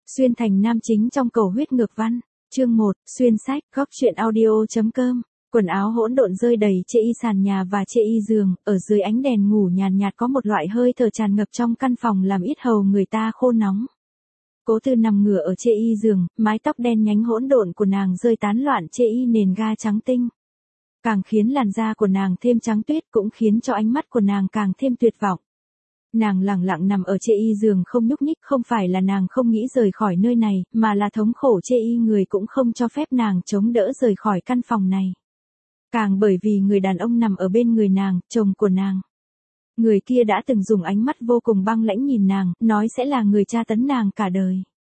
Xuyên thành nam chính trong cầu huyết ngược văn. Chương 1, xuyên sách, góc truyện audio.com. Quần áo hỗn độn rơi đầy chê y sàn nhà và chê y giường, ở dưới ánh đèn ngủ nhàn nhạt có một loại hơi thở tràn ngập trong căn phòng làm yết hầu người ta khô nóng. Cố Tư nằm ngửa ở chê y giường, mái tóc đen nhánh hỗn độn của nàng rơi tán loạn chê y nền ga trắng tinh. Càng khiến làn da của nàng thêm trắng tuyết, cũng khiến cho ánh mắt của nàng càng thêm tuyệt vọng. Nàng lẳng lặng nằm ở chê y giường không nhúc nhích, không phải là nàng không nghĩ rời khỏi nơi này, mà là thống khổ chê y người cũng không cho phép nàng chống đỡ rời khỏi căn phòng này. Càng bởi vì người đàn ông nằm ở bên người nàng, chồng của nàng. Người kia đã từng dùng ánh mắt vô cùng băng lãnh nhìn nàng, nói sẽ là người tra tấn nàng cả đời.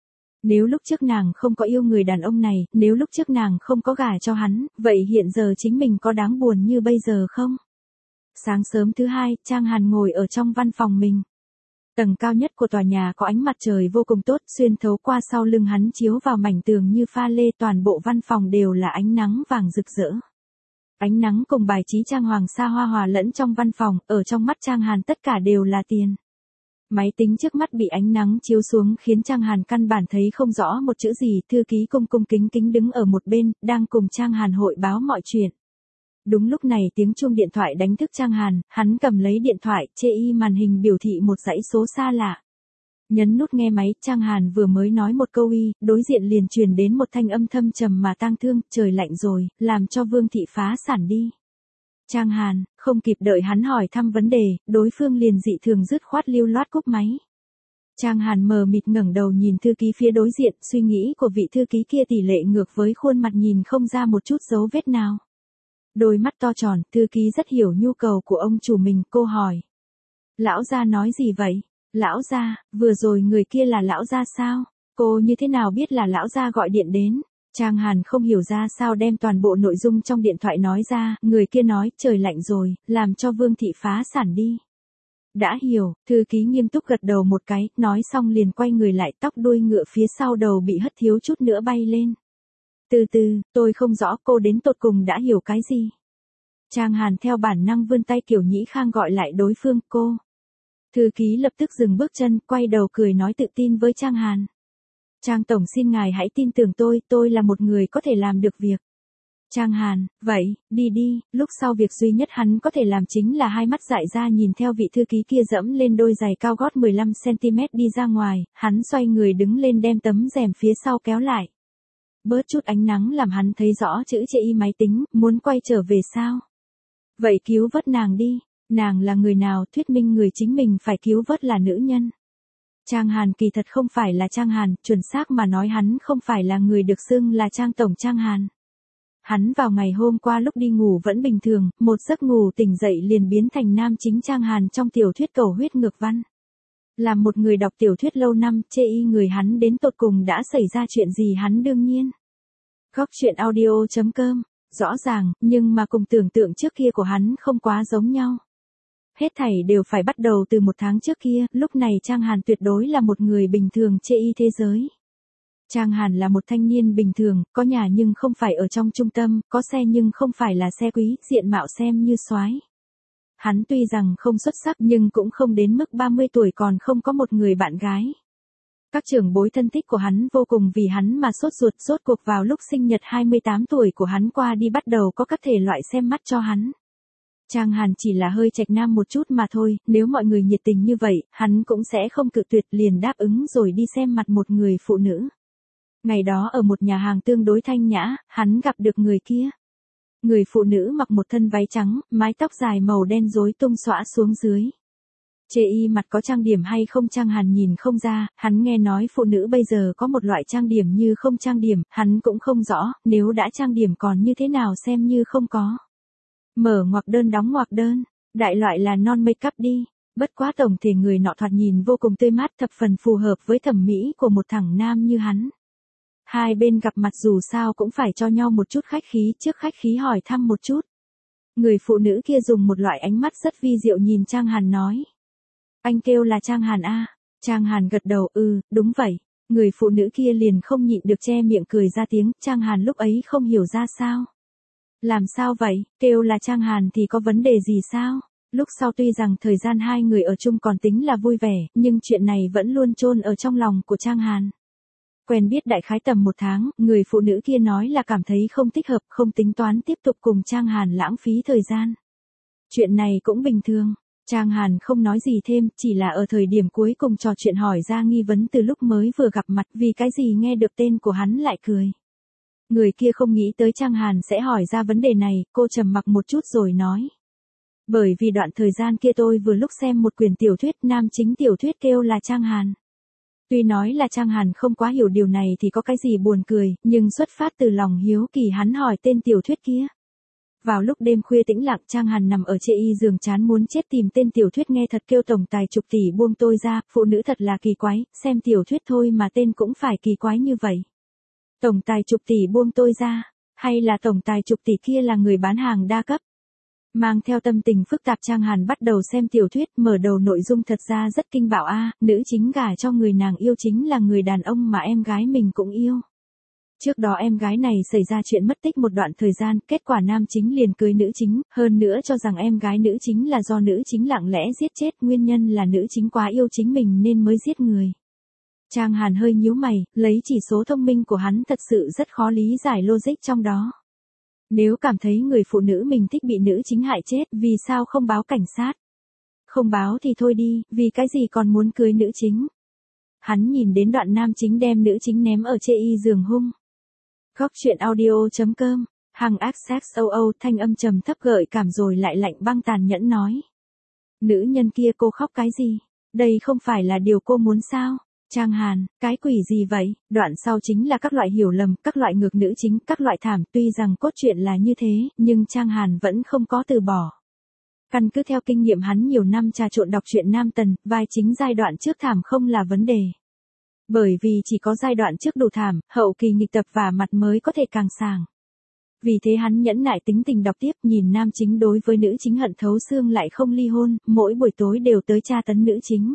Nếu lúc trước nàng không có yêu người đàn ông này, nếu lúc trước nàng không có gả cho hắn, vậy hiện giờ chính mình có đáng buồn như bây giờ không? Sáng sớm thứ hai, Trang Hàn ngồi ở trong văn phòng mình. Tầng cao nhất của tòa nhà có ánh mặt trời vô cùng tốt, xuyên thấu qua sau lưng hắn chiếu vào mảnh tường như pha lê, toàn bộ văn phòng đều là ánh nắng vàng rực rỡ. Ánh nắng cùng bài trí trang hoàng xa hoa hòa lẫn trong văn phòng, ở trong mắt Trang Hàn tất cả đều là tiền. Máy tính trước mắt bị ánh nắng chiếu xuống khiến Trang Hàn căn bản thấy không rõ một chữ gì, thư ký cung cung kính kính đứng ở một bên, đang cùng Trang Hàn hội báo mọi chuyện. Đúng lúc này tiếng chuông điện thoại đánh thức Trang Hàn, hắn cầm lấy điện thoại, chê y màn hình biểu thị một dãy số xa lạ. Nhấn nút nghe máy, Trang Hàn vừa mới nói một câu y, đối diện liền truyền đến một thanh âm thâm trầm mà tang thương, trời lạnh rồi, làm cho Vương thị phá sản đi. Trang Hàn, không kịp đợi hắn hỏi thăm vấn đề, đối phương liền dị thường dứt khoát lưu loát cúp máy. Trang Hàn mờ mịt ngẩng đầu nhìn thư ký phía đối diện, suy nghĩ của vị thư ký kia tỷ lệ ngược với khuôn mặt nhìn không ra một chút dấu vết nào. Đôi mắt to tròn, thư ký rất hiểu nhu cầu của ông chủ mình, cô hỏi. Lão gia nói gì vậy? Lão gia, vừa rồi người kia là lão gia sao? Cô như thế nào biết là lão gia gọi điện đến? Trang Hàn không hiểu ra sao đem toàn bộ nội dung trong điện thoại nói ra, người kia nói, trời lạnh rồi, làm cho Vương thị phá sản đi. Đã hiểu, thư ký nghiêm túc gật đầu một cái, nói xong liền quay người lại, tóc đuôi ngựa phía sau đầu bị hất thiếu chút nữa bay lên. Từ từ, tôi không rõ cô đến tột cùng đã hiểu cái gì. Trang Hàn theo bản năng vươn tay kiểu nhĩ khang gọi lại đối phương, cô. Thư ký lập tức dừng bước chân, quay đầu cười nói tự tin với Trang Hàn. Trang tổng xin ngài hãy tin tưởng tôi là một người có thể làm được việc. Trang Hàn, vậy, đi đi, lúc sau việc duy nhất hắn có thể làm chính là hai mắt dại ra nhìn theo vị thư ký kia dẫm lên đôi giày cao gót 15cm đi ra ngoài, hắn xoay người đứng lên đem tấm rèm phía sau kéo lại. Bớt chút ánh nắng làm hắn thấy rõ chữ chê y máy tính, muốn quay trở về sao? Vậy cứu vớt nàng đi, nàng là người nào, thuyết minh người chính mình phải cứu vớt là nữ nhân. Trang Hàn kỳ thật không phải là Trang Hàn, chuẩn xác mà nói hắn không phải là người được xưng là Trang tổng Trang Hàn. Hắn vào ngày hôm qua lúc đi ngủ vẫn bình thường, một giấc ngủ tỉnh dậy liền biến thành nam chính Trang Hàn trong tiểu thuyết cầu huyết ngược văn. Làm một người đọc tiểu thuyết lâu năm, chê y người hắn đến tột cùng đã xảy ra chuyện gì hắn đương nhiên. Góc truyện audio.com, rõ ràng, nhưng mà cùng tưởng tượng trước kia của hắn không quá giống nhau. Hết thảy đều phải bắt đầu từ một tháng trước kia, lúc này Trang Hàn tuyệt đối là một người bình thường chê y thế giới. Trang Hàn là một thanh niên bình thường, có nhà nhưng không phải ở trong trung tâm, có xe nhưng không phải là xe quý, diện mạo xem như soái. Hắn tuy rằng không xuất sắc nhưng cũng không đến mức 30 tuổi còn không có một người bạn gái. Các trưởng bối thân thích của hắn vô cùng vì hắn mà sốt ruột, rốt cuộc vào lúc sinh nhật 28 tuổi của hắn qua đi bắt đầu có các thể loại xem mắt cho hắn. Trang Hàn chỉ là hơi trạch nam một chút mà thôi, nếu mọi người nhiệt tình như vậy, hắn cũng sẽ không cự tuyệt liền đáp ứng rồi đi xem mặt một người phụ nữ. Ngày đó ở một nhà hàng tương đối thanh nhã, hắn gặp được người kia. Người phụ nữ mặc một thân váy trắng, mái tóc dài màu đen rối tung xõa xuống dưới. Chê y mặt có trang điểm hay không Trang Hàn nhìn không ra, hắn nghe nói phụ nữ bây giờ có một loại trang điểm như không trang điểm, hắn cũng không rõ, nếu đã trang điểm còn như thế nào xem như không có. Mở ngoặc đơn đóng ngoặc đơn, đại loại là non make up đi, bất quá tổng thể người nọ thoạt nhìn vô cùng tươi mát thập phần phù hợp với thẩm mỹ của một thằng nam như hắn. Hai bên gặp mặt dù sao cũng phải cho nhau một chút khách khí, trước khách khí hỏi thăm một chút. Người phụ nữ kia dùng một loại ánh mắt rất vi diệu nhìn Trang Hàn nói. Anh kêu là Trang Hàn a? Trang Hàn gật đầu, đúng vậy. Người phụ nữ kia liền không nhịn được che miệng cười ra tiếng, Trang Hàn lúc ấy không hiểu ra sao. Làm sao vậy, kêu là Trang Hàn thì có vấn đề gì sao? Lúc sau tuy rằng thời gian hai người ở chung còn tính là vui vẻ, nhưng chuyện này vẫn luôn chôn ở trong lòng của Trang Hàn. Quen biết đại khái tầm 1 tháng, người phụ nữ kia nói là cảm thấy không thích hợp, không tính toán tiếp tục cùng Trang Hàn lãng phí thời gian. Chuyện này cũng bình thường. Trang Hàn không nói gì thêm, chỉ là ở thời điểm cuối cùng trò chuyện hỏi ra nghi vấn từ lúc mới vừa gặp mặt, vì cái gì nghe được tên của hắn lại cười. Người kia không nghĩ tới Trang Hàn sẽ hỏi ra vấn đề này, cô trầm mặc một chút rồi nói. Bởi vì đoạn thời gian kia tôi vừa lúc xem một quyển tiểu thuyết, nam chính tiểu thuyết kêu là Trang Hàn. Tuy nói là Trang Hàn không quá hiểu điều này thì có cái gì buồn cười, nhưng xuất phát từ lòng hiếu kỳ hắn hỏi tên tiểu thuyết kia. Vào lúc đêm khuya tĩnh lặng, Trang Hàn nằm ở chê y giường chán muốn chết tìm tên tiểu thuyết nghe thật kêu tổng tài chục tỷ buông tôi ra, phụ nữ thật là kỳ quái, xem tiểu thuyết thôi mà tên cũng phải kỳ quái như vậy. Tổng tài chục tỷ buông tôi ra, hay là tổng tài chục tỷ kia là người bán hàng đa cấp? Mang theo tâm tình phức tạp Trang Hàn bắt đầu xem tiểu thuyết, mở đầu nội dung thật ra rất kinh bạo nữ chính gả cho người nàng yêu chính là người đàn ông mà em gái mình cũng yêu. Trước đó em gái này xảy ra chuyện mất tích một đoạn thời gian, kết quả nam chính liền cưới nữ chính, hơn nữa cho rằng em gái nữ chính là do nữ chính lặng lẽ giết chết, nguyên nhân là nữ chính quá yêu chính mình nên mới giết người. Trang Hàn hơi nhíu mày, lấy chỉ số thông minh của hắn thật sự rất khó lý giải logic trong đó. Nếu cảm thấy người phụ nữ mình thích bị nữ chính hại chết, vì sao không báo cảnh sát? Không báo thì thôi đi, vì cái gì còn muốn cưới nữ chính? Hắn nhìn đến đoạn nam chính đem nữ chính ném ở chê y giường hung. Góc truyện audio.com, Hằng XXOO thanh âm trầm thấp gợi cảm rồi lại lạnh băng tàn nhẫn nói. Nữ nhân kia cô khóc cái gì? Đây không phải là điều cô muốn sao? Trang Hàn, cái quỷ gì vậy? Đoạn sau chính là các loại hiểu lầm, các loại ngược nữ chính, các loại thảm, tuy rằng cốt truyện là như thế, nhưng Trang Hàn vẫn không có từ bỏ. Căn cứ theo kinh nghiệm hắn nhiều năm trà trộn đọc truyện nam tần, vai chính giai đoạn trước thảm không là vấn đề. Bởi vì chỉ có giai đoạn trước đủ thảm, hậu kỳ nghịch tập và mặt mới có thể càng sàng. Vì thế hắn nhẫn nại tính tình đọc tiếp, nhìn nam chính đối với nữ chính hận thấu xương lại không ly hôn, mỗi buổi tối đều tới tra tấn nữ chính.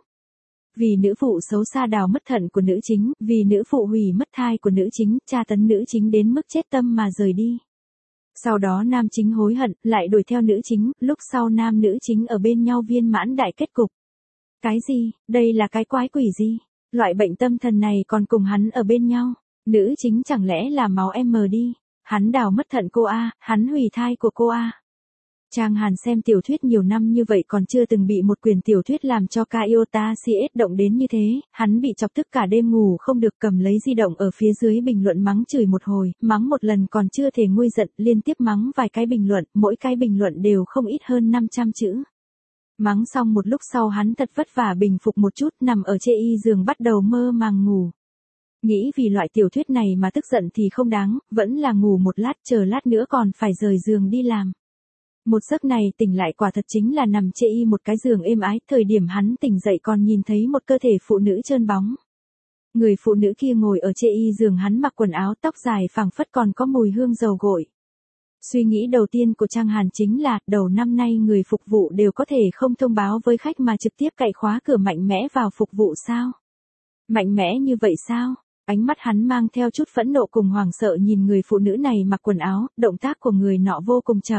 Vì nữ phụ xấu xa đào mất thận của nữ chính, vì nữ phụ hủy mất thai của nữ chính, tra tấn nữ chính đến mức chết tâm mà rời đi. Sau đó nam chính hối hận, lại đuổi theo nữ chính, lúc sau nam nữ chính ở bên nhau viên mãn đại kết cục. Cái gì, đây là cái quái quỷ gì? Loại bệnh tâm thần này còn cùng hắn ở bên nhau. Nữ chính chẳng lẽ là máu em mờ đi? Hắn đào mất thận cô hắn hủy thai của cô Trang Hàn xem tiểu thuyết nhiều năm như vậy còn chưa từng bị một quyển tiểu thuyết làm cho Kaiota CS động đến như thế, hắn bị chọc tức cả đêm ngủ không được, cầm lấy di động ở phía dưới bình luận mắng chửi một hồi, mắng một lần còn chưa thể nguôi giận, liên tiếp mắng vài cái bình luận, mỗi cái bình luận đều không ít hơn 500 chữ. Mắng xong một lúc sau hắn thật vất vả bình phục một chút, nằm ở chê y giường bắt đầu mơ màng ngủ. Nghĩ vì loại tiểu thuyết này mà tức giận thì không đáng, vẫn là ngủ một lát, chờ lát nữa còn phải rời giường đi làm. Một giấc này tỉnh lại quả thật chính là nằm chê y một cái giường êm ái, thời điểm hắn tỉnh dậy còn nhìn thấy một cơ thể phụ nữ trơn bóng. Người phụ nữ kia ngồi ở chê y giường, hắn mặc quần áo tóc dài phảng phất còn có mùi hương dầu gội. Suy nghĩ đầu tiên của Trang Hàn chính là, đầu năm nay người phục vụ đều có thể không thông báo với khách mà trực tiếp cậy khóa cửa mạnh mẽ vào phục vụ sao? Mạnh mẽ như vậy sao? Ánh mắt hắn mang theo chút phẫn nộ cùng hoảng sợ nhìn người phụ nữ này mặc quần áo, động tác của người nọ vô cùng chậm.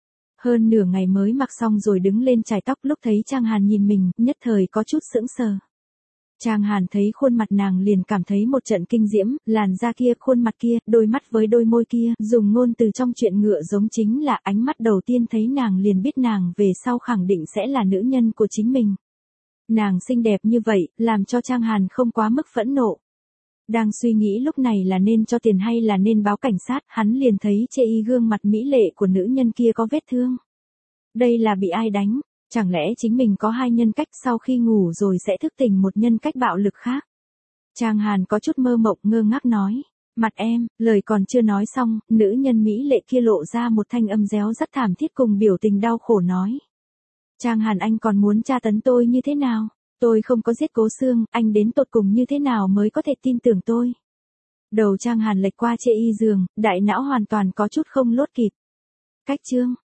Hơn nửa ngày mới mặc xong rồi đứng lên chải tóc, lúc thấy Trang Hàn nhìn mình, nhất thời có chút sững sờ. Trang Hàn thấy khuôn mặt nàng liền cảm thấy một trận kinh diễm, làn da kia, khuôn mặt kia, đôi mắt với đôi môi kia, dùng ngôn từ trong truyện ngựa giống chính là ánh mắt đầu tiên thấy nàng liền biết nàng về sau khẳng định sẽ là nữ nhân của chính mình. Nàng xinh đẹp như vậy, làm cho Trang Hàn không quá mức phẫn nộ. Đang suy nghĩ lúc này là nên cho tiền hay là nên báo cảnh sát, hắn liền thấy chê y gương mặt mỹ lệ của nữ nhân kia có vết thương. Đây là bị ai đánh? Chẳng lẽ chính mình có hai nhân cách, sau khi ngủ rồi sẽ thức tỉnh một nhân cách bạo lực khác? Trang Hàn có chút mơ mộng ngơ ngác nói. Mặt em, lời còn chưa nói xong, nữ nhân mỹ lệ kia lộ ra một thanh âm réo rắt thảm thiết cùng biểu tình đau khổ nói. Trang Hàn, anh còn muốn tra tấn tôi như thế nào? Tôi không có giết Cố Xương, anh đến tột cùng như thế nào mới có thể tin tưởng tôi? Đầu Trang Hàn lệch qua chê y giường, đại não hoàn toàn có chút không lốt kịp. Cách chương.